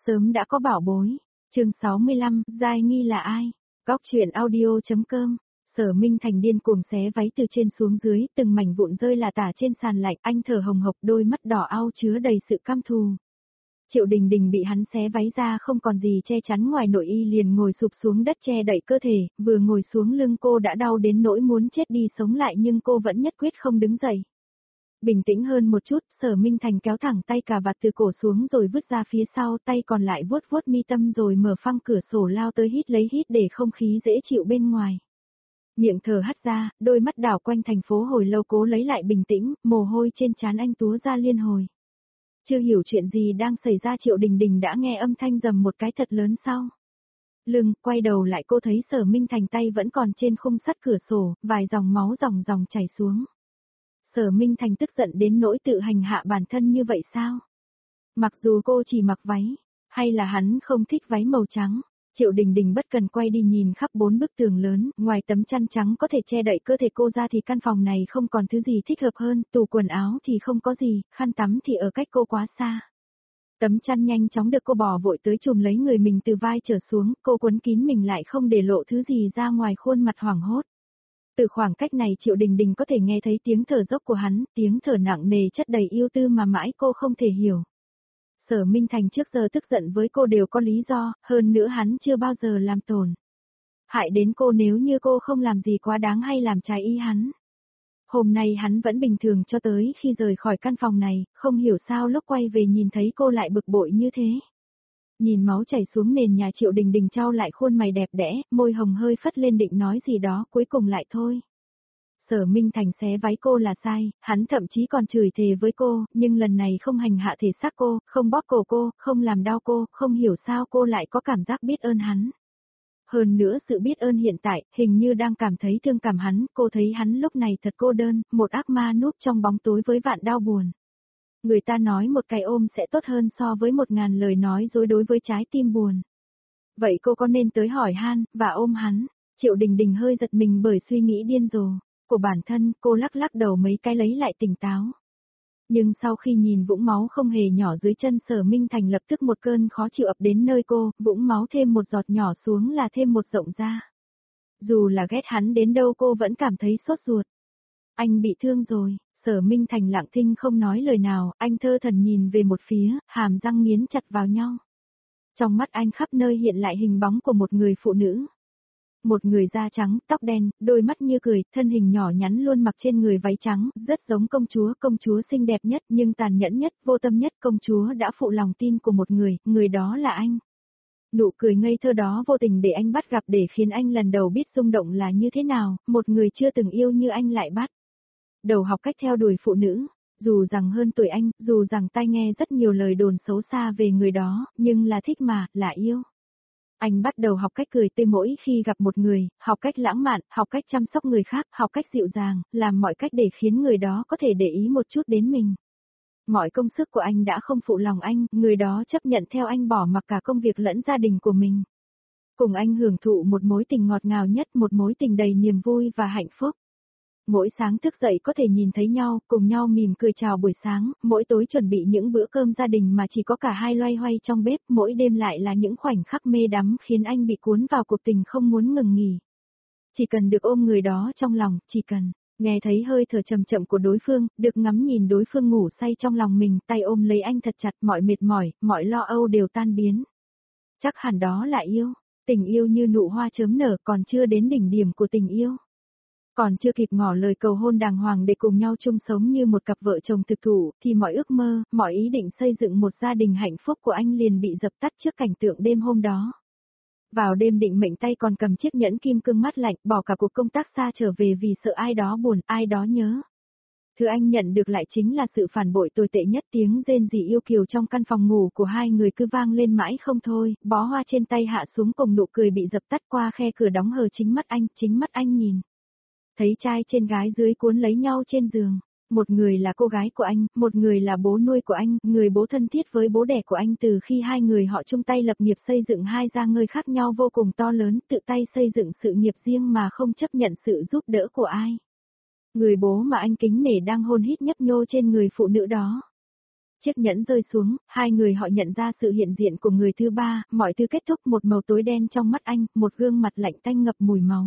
sớm đã có bảo bối. Chương 65, giai nghi là ai? Góc truyện audio.com. Sở Minh Thành điên cuồng xé váy từ trên xuống dưới, từng mảnh vụn rơi là tả trên sàn lạnh, anh thở hồng hộc, đôi mắt đỏ ao chứa đầy sự căm thù. Triệu Đình Đình bị hắn xé váy ra không còn gì che chắn ngoài nội y liền ngồi sụp xuống đất che đậy cơ thể, vừa ngồi xuống lưng cô đã đau đến nỗi muốn chết đi sống lại nhưng cô vẫn nhất quyết không đứng dậy. Bình tĩnh hơn một chút, Sở Minh Thành kéo thẳng tay cà vạt từ cổ xuống rồi vứt ra phía sau, tay còn lại vuốt vuốt mi tâm rồi mở phăng cửa sổ lao tới hít lấy hít để không khí dễ chịu bên ngoài. Miệng thở hắt ra, đôi mắt đảo quanh thành phố hồi lâu cố lấy lại bình tĩnh, mồ hôi trên trán anh túa ra liên hồi. Chưa hiểu chuyện gì đang xảy ra Triệu Đình Đình đã nghe âm thanh rầm một cái thật lớn sau lưng, quay đầu lại cô thấy Sở Minh Thành tay vẫn còn trên khung sắt cửa sổ, vài dòng máu ròng ròng chảy xuống. Sở Minh Thành tức giận đến nỗi tự hành hạ bản thân như vậy sao? Mặc dù cô chỉ mặc váy, hay là hắn không thích váy màu trắng? Triệu Đình Đình bất cần quay đi nhìn khắp 4 bức tường lớn, ngoài tấm chăn trắng có thể che đậy cơ thể cô ra thì căn phòng này không còn thứ gì thích hợp hơn, tủ quần áo thì không có gì, khăn tắm thì ở cách cô quá xa. Tấm chăn nhanh chóng được cô bỏ vội tới chùm lấy người mình từ vai trở xuống, cô quấn kín mình lại không để lộ thứ gì ra ngoài khuôn mặt hoảng hốt. Từ khoảng cách này Triệu Đình Đình có thể nghe thấy tiếng thở dốc của hắn, tiếng thở nặng nề chất đầy yêu tư mà mãi cô không thể hiểu. Sở Minh Thành trước giờ tức giận với cô đều có lý do, hơn nữa hắn chưa bao giờ làm tổn hại đến cô nếu như cô không làm gì quá đáng hay làm trái ý hắn. Hôm nay hắn vẫn bình thường cho tới khi rời khỏi căn phòng này, không hiểu sao lúc quay về nhìn thấy cô lại bực bội như thế. Nhìn máu chảy xuống nền nhà Triệu Đình Đình trao lại khuôn mày đẹp đẽ, môi hồng hơi phất lên định nói gì đó cuối cùng lại thôi. Sở Minh Thành xé váy cô là sai, hắn thậm chí còn chửi thề với cô, nhưng lần này không hành hạ thể xác cô, không bóp cổ cô, không làm đau cô, không hiểu sao cô lại có cảm giác biết ơn hắn. Hơn nữa sự biết ơn hiện tại, hình như đang cảm thấy thương cảm hắn, cô thấy hắn lúc này thật cô đơn, một ác ma núp trong bóng tối với vạn đau buồn. Người ta nói một cái ôm sẽ tốt hơn so với 1000 lời nói dối đối với trái tim buồn. Vậy cô có nên tới hỏi han, và ôm hắn? Triệu Đình Đình hơi giật mình bởi suy nghĩ điên rồ của bản thân, cô lắc lắc đầu mấy cái lấy lại tỉnh táo. Nhưng sau khi nhìn vũng máu không hề nhỏ dưới chân Sở Minh Thành lập tức một cơn khó chịu ập đến nơi cô, vũng máu thêm một giọt nhỏ xuống là thêm một rộng ra. Dù là ghét hắn đến đâu cô vẫn cảm thấy sốt ruột. Anh bị thương rồi. Sở Minh Thành lặng thinh không nói lời nào, anh thơ thần nhìn về một phía, hàm răng nghiến chặt vào nhau. Trong mắt anh khắp nơi hiện lại hình bóng của một người phụ nữ. Một người da trắng, tóc đen, đôi mắt như cười, thân hình nhỏ nhắn luôn mặc trên người váy trắng, rất giống công chúa xinh đẹp nhất nhưng tàn nhẫn nhất, vô tâm nhất, công chúa đã phụ lòng tin của một người đó là anh. Nụ cười ngây thơ đó vô tình để anh bắt gặp để khiến anh lần đầu biết rung động là như thế nào, một người chưa từng yêu như anh lại bắt đầu học cách theo đuổi phụ nữ, dù rằng hơn tuổi anh, dù rằng tai nghe rất nhiều lời đồn xấu xa về người đó, nhưng là thích mà, là yêu. Anh bắt đầu học cách cười tươi mỗi khi gặp một người, học cách lãng mạn, học cách chăm sóc người khác, học cách dịu dàng, làm mọi cách để khiến người đó có thể để ý một chút đến mình. Mọi công sức của anh đã không phụ lòng anh, người đó chấp nhận theo anh bỏ mặc cả công việc lẫn gia đình của mình. Cùng anh hưởng thụ một mối tình ngọt ngào nhất, một mối tình đầy niềm vui và hạnh phúc. Mỗi sáng thức dậy có thể nhìn thấy nhau, cùng nhau mỉm cười chào buổi sáng, mỗi tối chuẩn bị những bữa cơm gia đình mà chỉ có cả hai loay hoay trong bếp, mỗi đêm lại là những khoảnh khắc mê đắm khiến anh bị cuốn vào cuộc tình không muốn ngừng nghỉ. Chỉ cần được ôm người đó trong lòng, chỉ cần nghe thấy hơi thở chậm chậm của đối phương, được ngắm nhìn đối phương ngủ say trong lòng mình, tay ôm lấy anh thật chặt, mọi mệt mỏi, mọi lo âu đều tan biến. Chắc hẳn đó là yêu, tình yêu như nụ hoa chớm nở còn chưa đến đỉnh điểm của tình yêu. Còn chưa kịp ngỏ lời cầu hôn đàng hoàng để cùng nhau chung sống như một cặp vợ chồng thực thụ, thì mọi ước mơ, mọi ý định xây dựng một gia đình hạnh phúc của anh liền bị dập tắt trước cảnh tượng đêm hôm đó. Vào đêm định mệnh tay còn cầm chiếc nhẫn kim cương mát lạnh, bỏ cả cuộc công tác xa trở về vì sợ ai đó buồn, ai đó nhớ. Thứ anh nhận được lại chính là sự phản bội tồi tệ nhất, tiếng rên rỉ yêu kiều trong căn phòng ngủ của hai người cứ vang lên mãi không thôi, bó hoa trên tay hạ xuống cùng nụ cười bị dập tắt qua khe cửa đóng hờ chính mắt anh nhìn. Thấy trai trên gái dưới cuốn lấy nhau trên giường. Một người là cô gái của anh, một người là bố nuôi của anh, người bố thân thiết với bố đẻ của anh từ khi hai người họ chung tay lập nghiệp xây dựng hai gia ngơi khác nhau vô cùng to lớn, tự tay xây dựng sự nghiệp riêng mà không chấp nhận sự giúp đỡ của ai. Người bố mà anh kính nể đang hôn hít nhấp nhô trên người phụ nữ đó. Chiếc nhẫn rơi xuống, hai người họ nhận ra sự hiện diện của người thứ ba, mọi thứ kết thúc một màu tối đen trong mắt anh, một gương mặt lạnh tanh ngập mùi máu.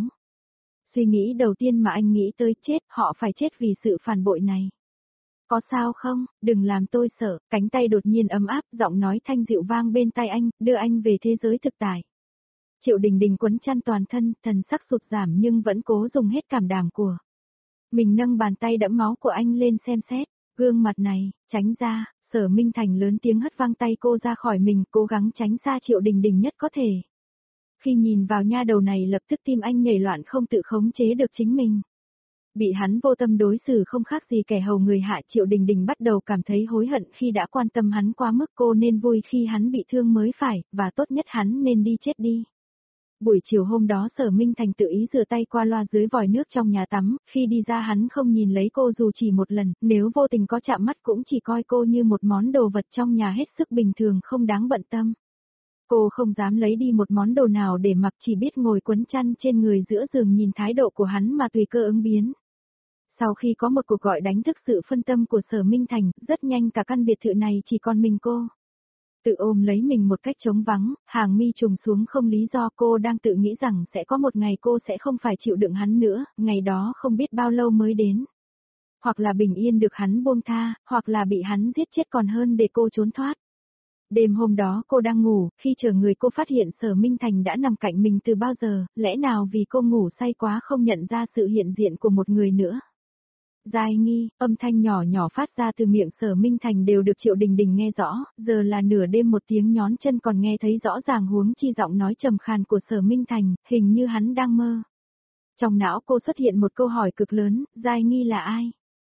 Suy nghĩ đầu tiên mà anh nghĩ tới chết, họ phải chết vì sự phản bội này. Có sao không, đừng làm tôi sợ, cánh tay đột nhiên ấm áp, giọng nói thanh dịu vang bên tai anh, đưa anh về thế giới thực tại. Triệu Đình Đình quấn chăn toàn thân, thần sắc sụt giảm nhưng vẫn cố dùng hết cảm đảm của mình nâng bàn tay đẫm máu của anh lên xem xét, gương mặt này, tránh ra, Sở Minh Thành lớn tiếng hất văng tay cô ra khỏi mình, cố gắng tránh xa Triệu Đình Đình nhất có thể. Khi nhìn vào nha đầu này lập tức tim anh nhảy loạn không tự khống chế được chính mình. Bị hắn vô tâm đối xử không khác gì kẻ hầu người hạ, Triệu Đình Đình bắt đầu cảm thấy hối hận khi đã quan tâm hắn quá mức, cô nên vui khi hắn bị thương mới phải, và tốt nhất hắn nên đi chết đi. Buổi chiều hôm đó Sở Minh Thành tự ý rửa tay qua loa dưới vòi nước trong nhà tắm, khi đi ra hắn không nhìn lấy cô dù chỉ một lần, nếu vô tình có chạm mắt cũng chỉ coi cô như một món đồ vật trong nhà hết sức bình thường không đáng bận tâm. Cô không dám lấy đi một món đồ nào để mặc, chỉ biết ngồi quấn chăn trên người giữa giường nhìn thái độ của hắn mà tùy cơ ứng biến. Sau khi có một cuộc gọi đánh thức sự phân tâm của Sở Minh Thành, rất nhanh cả căn biệt thự này chỉ còn mình cô. Tự ôm lấy mình một cách trống vắng, hàng mi trùng xuống không lý do, cô đang tự nghĩ rằng sẽ có một ngày cô sẽ không phải chịu đựng hắn nữa, ngày đó không biết bao lâu mới đến. Hoặc là bình yên được hắn buông tha, hoặc là bị hắn giết chết còn hơn để cô trốn thoát. Đêm hôm đó cô đang ngủ, khi chờ người cô phát hiện Sở Minh Thành đã nằm cạnh mình từ bao giờ, lẽ nào vì cô ngủ say quá không nhận ra sự hiện diện của một người nữa. Giai Nghi, âm thanh nhỏ nhỏ phát ra từ miệng Sở Minh Thành đều được Triệu Đình Đình nghe rõ, giờ là nửa đêm một tiếng nhón chân còn nghe thấy rõ ràng, huống chi giọng nói trầm khàn của Sở Minh Thành, hình như hắn đang mơ. Trong não cô xuất hiện một câu hỏi cực lớn, Giai Nghi là ai?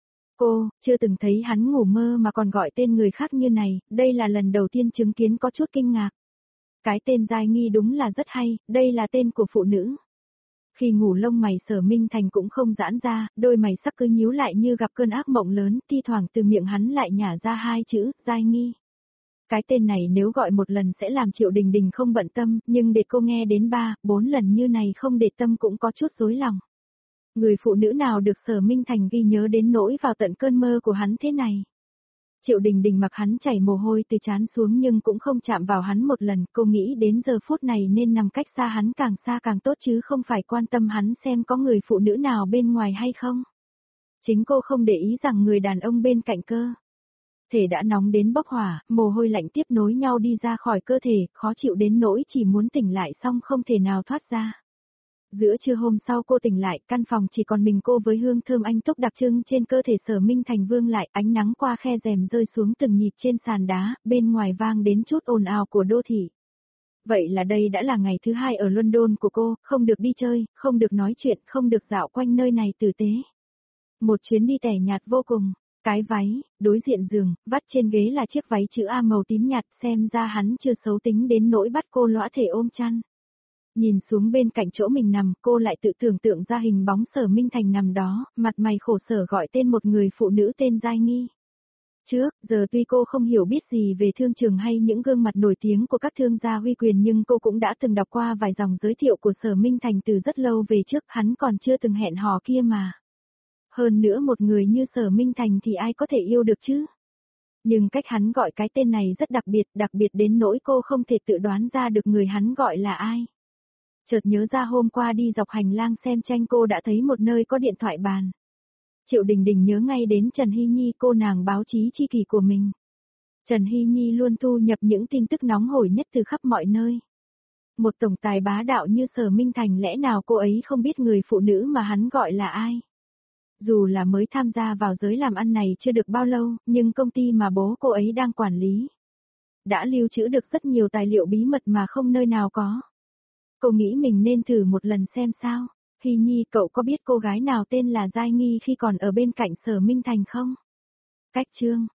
Cô, chưa từng thấy hắn ngủ mơ mà còn gọi tên người khác như này, đây là lần đầu tiên chứng kiến, có chút kinh ngạc. Cái tên Giai Nghi đúng là rất hay, đây là tên của phụ nữ. Khi ngủ lông mày Sở Minh Thành cũng không giãn ra, đôi mày sắc cứ nhíu lại như gặp cơn ác mộng lớn, thi thoảng từ miệng hắn lại nhả ra hai chữ, Giai Nghi. Cái tên này nếu gọi một lần sẽ làm Triệu Đình Đình không bận tâm, nhưng để cô nghe đến 3, 4 lần như này không để tâm cũng có chút rối lòng. Người phụ nữ nào được Sở Minh Thành ghi nhớ đến nỗi vào tận cơn mơ của hắn thế này. Triệu Đình Đình mặc hắn chảy mồ hôi từ trán xuống nhưng cũng không chạm vào hắn một lần, cô nghĩ đến giờ phút này nên nằm cách xa hắn càng xa càng tốt chứ không phải quan tâm hắn xem có người phụ nữ nào bên ngoài hay không. Chính cô không để ý rằng người đàn ông bên cạnh cơ thể đã nóng đến bốc hỏa, mồ hôi lạnh tiếp nối nhau đi ra khỏi cơ thể, khó chịu đến nỗi chỉ muốn tỉnh lại xong không thể nào thoát ra. Giữa trưa hôm sau cô tỉnh lại, căn phòng chỉ còn mình cô với hương thơm anh túc đặc trưng trên cơ thể. Sở Minh Thành vương lại, ánh nắng qua khe rèm rơi xuống từng nhịp trên sàn đá, bên ngoài vang đến chút ồn ào của đô thị. Vậy là đây đã là ngày thứ 2 ở London của cô, không được đi chơi, không được nói chuyện, không được dạo quanh nơi này tử tế. Một chuyến đi tẻ nhạt vô cùng. Cái váy, đối diện giường, vắt trên ghế là chiếc váy chữ A màu tím nhạt, xem ra hắn chưa xấu tính đến nỗi bắt cô lõa thể ôm chăn. Nhìn xuống bên cạnh chỗ mình nằm, cô lại tự tưởng tượng ra hình bóng Sở Minh Thành nằm đó, mặt mày khổ sở gọi tên một người phụ nữ tên Giai Nghi. Trước giờ tuy cô không hiểu biết gì về thương trường hay những gương mặt nổi tiếng của các thương gia uy quyền nhưng cô cũng đã từng đọc qua vài dòng giới thiệu của Sở Minh Thành từ rất lâu về trước, hắn còn chưa từng hẹn hò kia mà. Hơn nữa một người như Sở Minh Thành thì ai có thể yêu được chứ? Nhưng cách hắn gọi cái tên này rất đặc biệt đến nỗi cô không thể tự đoán ra được người hắn gọi là ai. Chợt nhớ ra hôm qua đi dọc hành lang xem tranh cô đã thấy một nơi có điện thoại bàn. Triệu Đình Đình nhớ ngay đến Trần Hy Nhi, cô nàng báo chí tri kỷ của mình. Trần Hy Nhi luôn thu nhập những tin tức nóng hổi nhất từ khắp mọi nơi. Một tổng tài bá đạo như Sở Minh Thành, lẽ nào cô ấy không biết người phụ nữ mà hắn gọi là ai? Dù là mới tham gia vào giới làm ăn này chưa được bao lâu, nhưng công ty mà bố cô ấy đang quản lý đã lưu trữ được rất nhiều tài liệu bí mật mà không nơi nào có. Cô nghĩ mình nên thử một lần xem sao. Hy Nhi, cậu có biết cô gái nào tên là Giai Nghi khi còn ở bên cạnh Sở Minh Thành không? Cách chương